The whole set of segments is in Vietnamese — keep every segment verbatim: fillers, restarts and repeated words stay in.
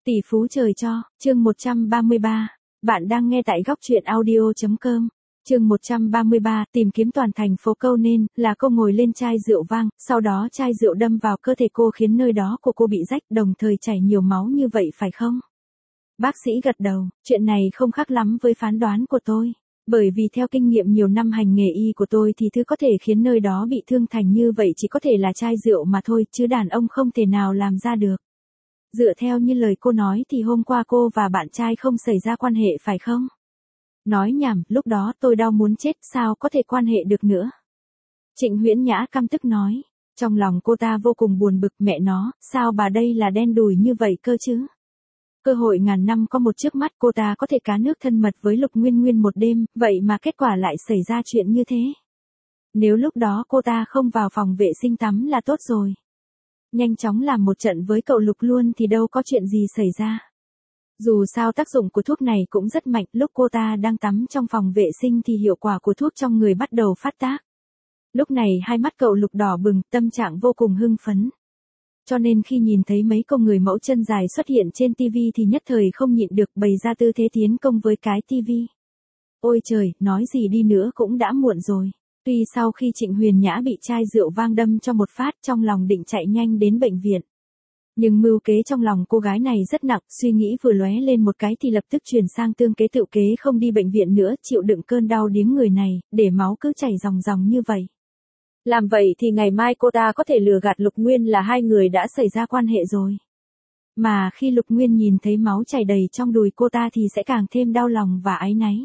Tỷ phú trời cho, chương một trăm ba mươi ba. Bạn đang nghe tại góc truyện audio.com. Chương một trăm ba mươi ba, tìm kiếm toàn thành phố Câu Nên, là cô ngồi lên chai rượu vang, sau đó chai rượu đâm vào cơ thể cô khiến nơi đó của cô bị rách, đồng thời chảy nhiều máu như vậy phải không? Bác sĩ gật đầu, chuyện này không khác lắm với phán đoán của tôi. Bởi vì theo kinh nghiệm nhiều năm hành nghề y của tôi thì thứ có thể khiến nơi đó bị thương thành như vậy chỉ có thể là chai rượu mà thôi, chứ đàn ông không thể nào làm ra được. Dựa theo như lời cô nói thì hôm qua cô và bạn trai không xảy ra quan hệ phải không? Nói nhảm, lúc đó tôi đau muốn chết, sao có thể quan hệ được nữa? Trịnh Huyễn Nhã căm tức nói. Trong lòng cô ta vô cùng buồn bực, mẹ nó, sao bà đây là đen đủi như vậy cơ chứ? Cơ hội ngàn năm có một trước mắt, cô ta có thể cá nước thân mật với Lục Nguyên Nguyên một đêm, vậy mà kết quả lại xảy ra chuyện như thế. Nếu lúc đó cô ta không vào phòng vệ sinh tắm là tốt rồi. Nhanh chóng làm một trận với cậu Lục luôn thì đâu có chuyện gì xảy ra. Dù sao tác dụng của thuốc này cũng rất mạnh, lúc cô ta đang tắm trong phòng vệ sinh thì hiệu quả của thuốc trong người bắt đầu phát tác. Lúc này hai mắt cậu Lục đỏ bừng, tâm trạng vô cùng hưng phấn. Cho nên khi nhìn thấy mấy cô người mẫu chân dài xuất hiện trên tivi thì nhất thời không nhịn được bày ra tư thế tiến công với cái tivi. Ôi trời, nói gì đi nữa cũng đã muộn rồi. Tuy sau khi Trịnh Huyền Nhã bị chai rượu vang đâm cho một phát, trong lòng định chạy nhanh đến bệnh viện. Nhưng mưu kế trong lòng cô gái này rất nặng, suy nghĩ vừa lóe lên một cái thì lập tức chuyển sang tương kế tự kế không đi bệnh viện nữa, chịu đựng cơn đau điếng người này, để máu cứ chảy ròng ròng như vậy. Làm vậy thì ngày mai cô ta có thể lừa gạt Lục Nguyên là hai người đã xảy ra quan hệ rồi. Mà khi Lục Nguyên nhìn thấy máu chảy đầy trong đùi cô ta thì sẽ càng thêm đau lòng và áy náy.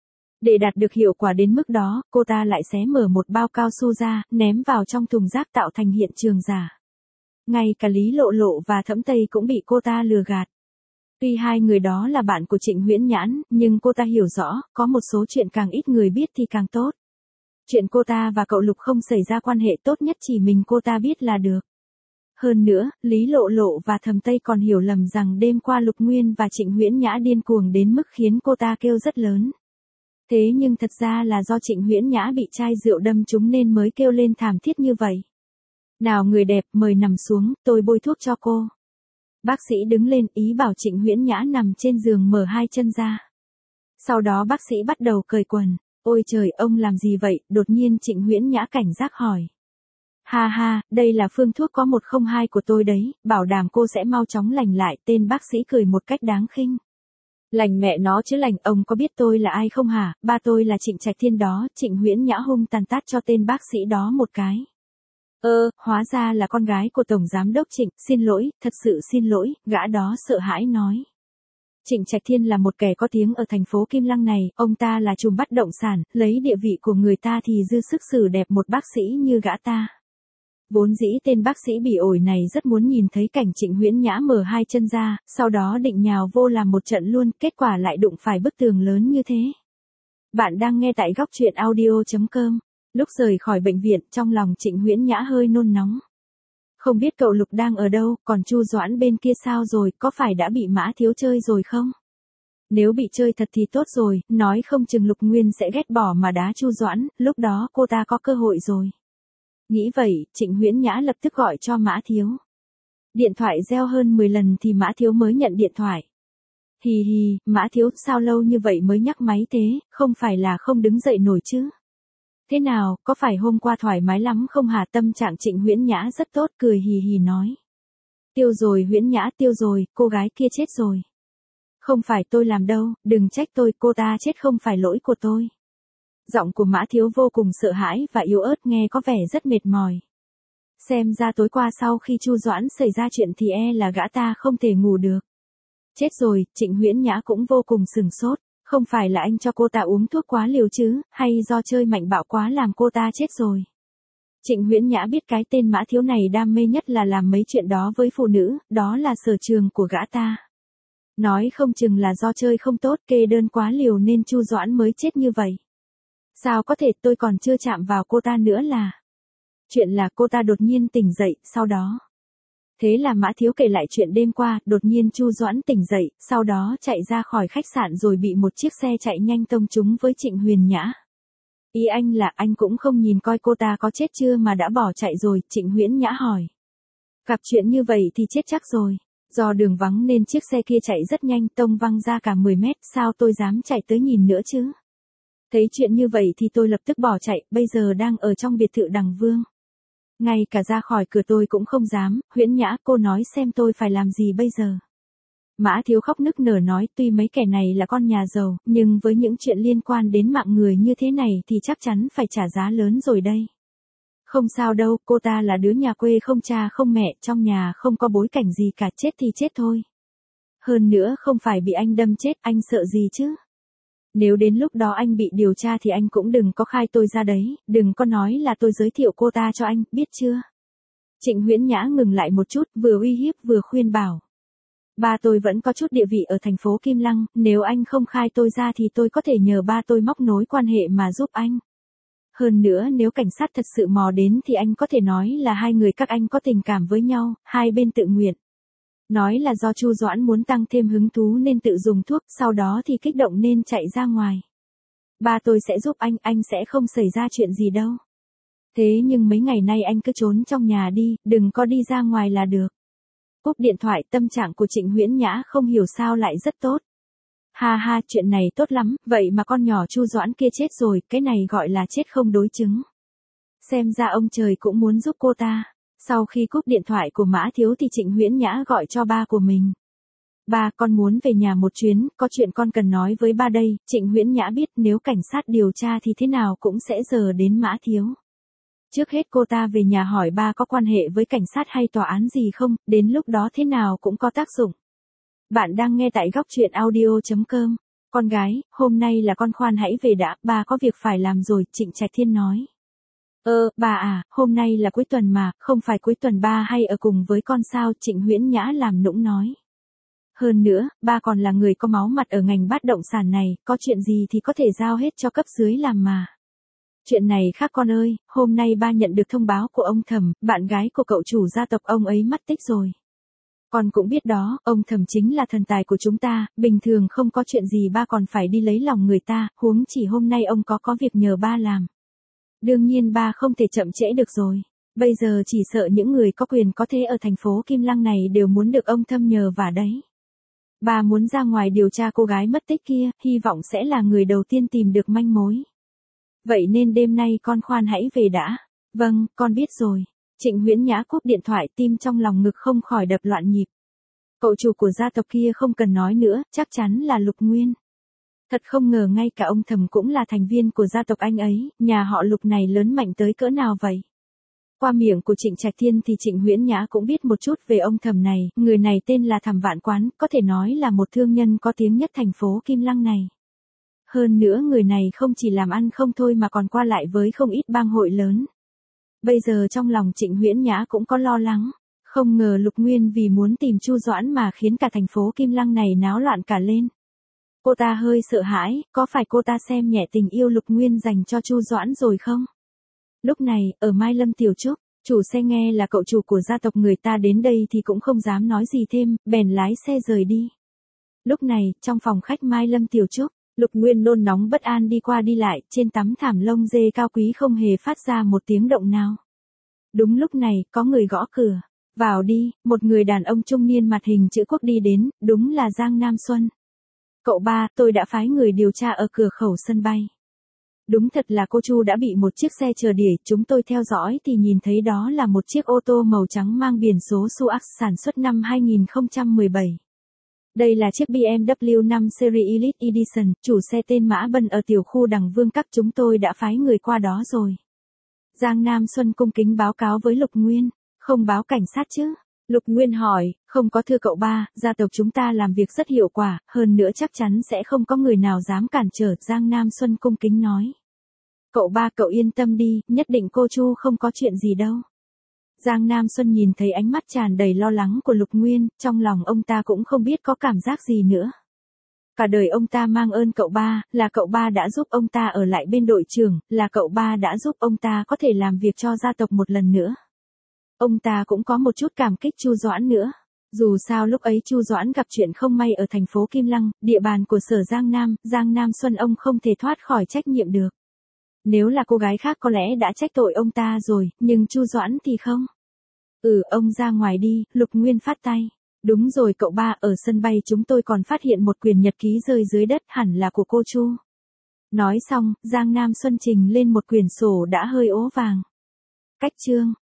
Để đạt được hiệu quả đến mức đó, cô ta lại xé mở một bao cao su ra, ném vào trong thùng rác tạo thành hiện trường giả. Ngay cả Lý Lộ Lộ và Thẩm Tây cũng bị cô ta lừa gạt. Tuy hai người đó là bạn của Trịnh Huyễn Nhãn, nhưng cô ta hiểu rõ, có một số chuyện càng ít người biết thì càng tốt. Chuyện cô ta và cậu Lục không xảy ra quan hệ tốt nhất chỉ mình cô ta biết là được. Hơn nữa, Lý Lộ Lộ và Thẩm Tây còn hiểu lầm rằng đêm qua Lục Nguyên và Trịnh Huyễn Nhã điên cuồng đến mức khiến cô ta kêu rất lớn. Thế nhưng thật ra là do Trịnh Huyễn Nhã bị chai rượu đâm trúng nên mới kêu lên thảm thiết như vậy. Nào người đẹp, mời nằm xuống, tôi bôi thuốc cho cô. Bác sĩ đứng lên ý bảo Trịnh Huyễn Nhã nằm trên giường mở hai chân ra. Sau đó bác sĩ bắt đầu cởi quần. Ôi trời, ông làm gì vậy? Đột nhiên Trịnh Huyễn Nhã cảnh giác hỏi. Ha ha, đây là phương thuốc có một không hai của tôi đấy, bảo đảm cô sẽ mau chóng lành lại. Tên bác sĩ cười một cách đáng khinh. Lành mẹ nó chứ lành, ông có biết tôi là ai không hả? Ba tôi là Trịnh Trạch Thiên đó. Trịnh Huyễn Nhã hung tàn tát cho tên bác sĩ đó một cái. Ơ, hóa ra là con gái của Tổng Giám Đốc Trịnh, xin lỗi, thật sự xin lỗi, gã đó sợ hãi nói. Trịnh Trạch Thiên là một kẻ có tiếng ở thành phố Kim Lăng này, ông ta là trùm bất động sản, lấy địa vị của người ta thì dư sức xử đẹp một bác sĩ như gã ta. Vốn dĩ tên bác sĩ bỉ ổi này rất muốn nhìn thấy cảnh Trịnh Huyễn Nhã mở hai chân ra, sau đó định nhào vô làm một trận luôn, kết quả lại đụng phải bức tường lớn như thế. Bạn đang nghe tại góc truyện audio.com. Lúc rời khỏi bệnh viện, trong lòng Trịnh Huyễn Nhã hơi nôn nóng. Không biết cậu Lục đang ở đâu, còn Chu Doãn bên kia sao rồi, có phải đã bị Mã Thiếu chơi rồi không? Nếu bị chơi thật thì tốt rồi, nói không chừng Lục Nguyên sẽ ghét bỏ mà đá Chu Doãn, lúc đó cô ta có cơ hội rồi. Nghĩ vậy, Trịnh Huyễn Nhã lập tức gọi cho Mã Thiếu. Điện thoại reo hơn mười lần thì Mã Thiếu mới nhận điện thoại. Hì hì, Mã Thiếu, sao lâu như vậy mới nhắc máy thế, không phải là không đứng dậy nổi chứ? Thế nào, có phải hôm qua thoải mái lắm không hả? Tâm trạng Trịnh Huyễn Nhã rất tốt, cười hì hì nói. Tiêu rồi Huyễn Nhã, tiêu rồi, cô gái kia chết rồi. Không phải tôi làm đâu, đừng trách tôi, cô ta chết không phải lỗi của tôi. Giọng của Mã Thiếu vô cùng sợ hãi và yếu ớt, nghe có vẻ rất mệt mỏi. Xem ra tối qua sau khi Chu Doãn xảy ra chuyện thì e là gã ta không thể ngủ được. Chết rồi, Trịnh Huyễn Nhã cũng vô cùng sừng sốt. Không phải là anh cho cô ta uống thuốc quá liều chứ, hay do chơi mạnh bạo quá làm cô ta chết rồi. Trịnh Huyễn Nhã biết cái tên Mã Thiếu này đam mê nhất là làm mấy chuyện đó với phụ nữ, đó là sở trường của gã ta. Nói không chừng là do chơi không tốt, kê đơn quá liều nên Chu Doãn mới chết như vậy. Sao có thể, tôi còn chưa chạm vào cô ta nữa là. Chuyện là cô ta đột nhiên tỉnh dậy, sau đó. Thế là Mã Thiếu kể lại chuyện đêm qua, đột nhiên Chu Doãn tỉnh dậy, sau đó chạy ra khỏi khách sạn rồi bị một chiếc xe chạy nhanh tông trúng với Trịnh Huyền Nhã. Ý anh là anh cũng không nhìn coi cô ta có chết chưa mà đã bỏ chạy rồi, Trịnh Huyễn Nhã hỏi. Gặp chuyện như vậy thì chết chắc rồi. Do đường vắng nên chiếc xe kia chạy rất nhanh, tông văng ra cả mười mét, sao tôi dám chạy tới nhìn nữa chứ? Thấy chuyện như vậy thì tôi lập tức bỏ chạy, bây giờ đang ở trong biệt thự Đằng Vương. Ngay cả ra khỏi cửa tôi cũng không dám. Huyễn Nhã, cô nói xem tôi phải làm gì bây giờ? Mã Thiếu khóc nức nở nói, tuy mấy kẻ này là con nhà giàu, nhưng với những chuyện liên quan đến mạng người như thế này thì chắc chắn phải trả giá lớn rồi đây. Không sao đâu, cô ta là đứa nhà quê không cha không mẹ, trong nhà không có bối cảnh gì cả, chết thì chết thôi. Hơn nữa không phải bị anh đâm chết, anh sợ gì chứ? Nếu đến lúc đó anh bị điều tra thì anh cũng đừng có khai tôi ra đấy, đừng có nói là tôi giới thiệu cô ta cho anh, biết chưa? Trịnh Huyễn Nhã ngừng lại một chút, vừa uy hiếp vừa khuyên bảo. Ba tôi vẫn có chút địa vị ở thành phố Kim Lăng, nếu anh không khai tôi ra thì tôi có thể nhờ ba tôi móc nối quan hệ mà giúp anh. Hơn nữa nếu cảnh sát thật sự mò đến thì anh có thể nói là hai người các anh có tình cảm với nhau, hai bên tự nguyện. Nói là do Chu Doãn muốn tăng thêm hứng thú nên tự dùng thuốc, sau đó thì kích động nên chạy ra ngoài. Ba tôi sẽ giúp anh, anh sẽ không xảy ra chuyện gì đâu. Thế nhưng mấy ngày nay anh cứ trốn trong nhà đi, đừng có đi ra ngoài là được. Cúp điện thoại, tâm trạng của Trịnh Huyễn Nhã không hiểu sao lại rất tốt. Ha ha, chuyện này tốt lắm, vậy mà con nhỏ Chu Doãn kia chết rồi, cái này gọi là chết không đối chứng. Xem ra ông trời cũng muốn giúp cô ta. Sau khi cúp điện thoại của Mã Thiếu thì Trịnh Huyễn Nhã gọi cho ba của mình. Ba, con muốn về nhà một chuyến, có chuyện con cần nói với ba đây. Trịnh Huyễn Nhã biết nếu cảnh sát điều tra thì thế nào cũng sẽ giờ đến Mã Thiếu. Trước hết cô ta về nhà hỏi ba có quan hệ với cảnh sát hay tòa án gì không, đến lúc đó thế nào cũng có tác dụng. Bạn đang nghe tại góc truyện audio chấm com. Con gái, hôm nay là con khoan hãy về đã, ba có việc phải làm rồi, Trịnh Trạch Thiên nói. Ơ, bà à, hôm nay là cuối tuần mà, không phải cuối tuần ba hay ở cùng với con sao, Trịnh Huyễn Nhã làm nũng nói. Hơn nữa, ba còn là người có máu mặt ở ngành bất động sản này, có chuyện gì thì có thể giao hết cho cấp dưới làm mà. Chuyện này khác con ơi, hôm nay ba nhận được thông báo của ông Thẩm, bạn gái của cậu chủ gia tộc ông ấy mất tích rồi. Con cũng biết đó, ông Thẩm chính là thần tài của chúng ta, bình thường không có chuyện gì ba còn phải đi lấy lòng người ta, huống chỉ hôm nay ông có có việc nhờ ba làm. Đương nhiên ba không thể chậm trễ được rồi. Bây giờ chỉ sợ những người có quyền có thế ở thành phố Kim Lăng này đều muốn được ông Thâm nhờ vả đấy. Ba muốn ra ngoài điều tra cô gái mất tích kia, hy vọng sẽ là người đầu tiên tìm được manh mối. Vậy nên đêm nay con khoan hãy về đã. Vâng, con biết rồi. Trịnh Huyễn Nhã cúp điện thoại, tim trong lòng ngực không khỏi đập loạn nhịp. Cậu chủ của gia tộc kia không cần nói nữa, chắc chắn là Lục Nguyên. Thật không ngờ ngay cả ông Thẩm cũng là thành viên của gia tộc anh ấy, nhà họ Lục này lớn mạnh tới cỡ nào vậy? Qua miệng của Trịnh Trạch Thiên thì Trịnh Huyễn Nhã cũng biết một chút về ông Thẩm này, người này tên là Thẩm Vạn Quán, có thể nói là một thương nhân có tiếng nhất thành phố Kim Lăng này. Hơn nữa người này không chỉ làm ăn không thôi mà còn qua lại với không ít bang hội lớn. Bây giờ trong lòng Trịnh Huyễn Nhã cũng có lo lắng, không ngờ Lục Nguyên vì muốn tìm Chu Doãn mà khiến cả thành phố Kim Lăng này náo loạn cả lên. Cô ta hơi sợ hãi, có phải cô ta xem nhẹ tình yêu Lục Nguyên dành cho Chu Doãn rồi không? Lúc này, ở Mai Lâm Tiểu Trúc, chủ xe nghe là cậu chủ của gia tộc người ta đến đây thì cũng không dám nói gì thêm, bèn lái xe rời đi. Lúc này, trong phòng khách Mai Lâm Tiểu Trúc, Lục Nguyên nôn nóng bất an đi qua đi lại, trên tấm thảm lông dê cao quý không hề phát ra một tiếng động nào. Đúng lúc này, có người gõ cửa. Vào đi, một người đàn ông trung niên mặt hình chữ quốc đi đến, đúng là Giang Nam Xuân. Cậu ba, tôi đã phái người điều tra ở cửa khẩu sân bay. Đúng thật là cô Chu đã bị một chiếc xe chở đỉa, chúng tôi theo dõi thì nhìn thấy đó là một chiếc ô tô màu trắng mang biển số Suax sản xuất năm hai nghìn không trăm mười bảy. Đây là chiếc bê em vê năm Series Elite Edition, chủ xe tên Mã Bân ở tiểu khu Đằng Vương Các, chúng tôi đã phái người qua đó rồi. Giang Nam Xuân cung kính báo cáo với Lục Nguyên, không báo cảnh sát chứ? Lục Nguyên hỏi, không có thưa cậu ba, gia tộc chúng ta làm việc rất hiệu quả, hơn nữa chắc chắn sẽ không có người nào dám cản trở, Giang Nam Xuân cung kính nói. Cậu ba cậu yên tâm đi, nhất định cô Chu không có chuyện gì đâu. Giang Nam Xuân nhìn thấy ánh mắt tràn đầy lo lắng của Lục Nguyên, trong lòng ông ta cũng không biết có cảm giác gì nữa. Cả đời ông ta mang ơn cậu ba, là cậu ba đã giúp ông ta ở lại bên đội trưởng, là cậu ba đã giúp ông ta có thể làm việc cho gia tộc một lần nữa. Ông ta cũng có một chút cảm kích Chu Doãn nữa. Dù sao lúc ấy Chu Doãn gặp chuyện không may ở thành phố Kim Lăng, địa bàn của Sở Giang Nam, Giang Nam Xuân ông không thể thoát khỏi trách nhiệm được. Nếu là cô gái khác có lẽ đã trách tội ông ta rồi, nhưng Chu Doãn thì không. Ừ, ông ra ngoài đi, Lục Nguyên phát tay. Đúng rồi cậu ba, ở sân bay chúng tôi còn phát hiện một quyển nhật ký rơi dưới đất, hẳn là của cô Chu. Nói xong, Giang Nam Xuân trình lên một quyển sổ đã hơi ố vàng. Cách chương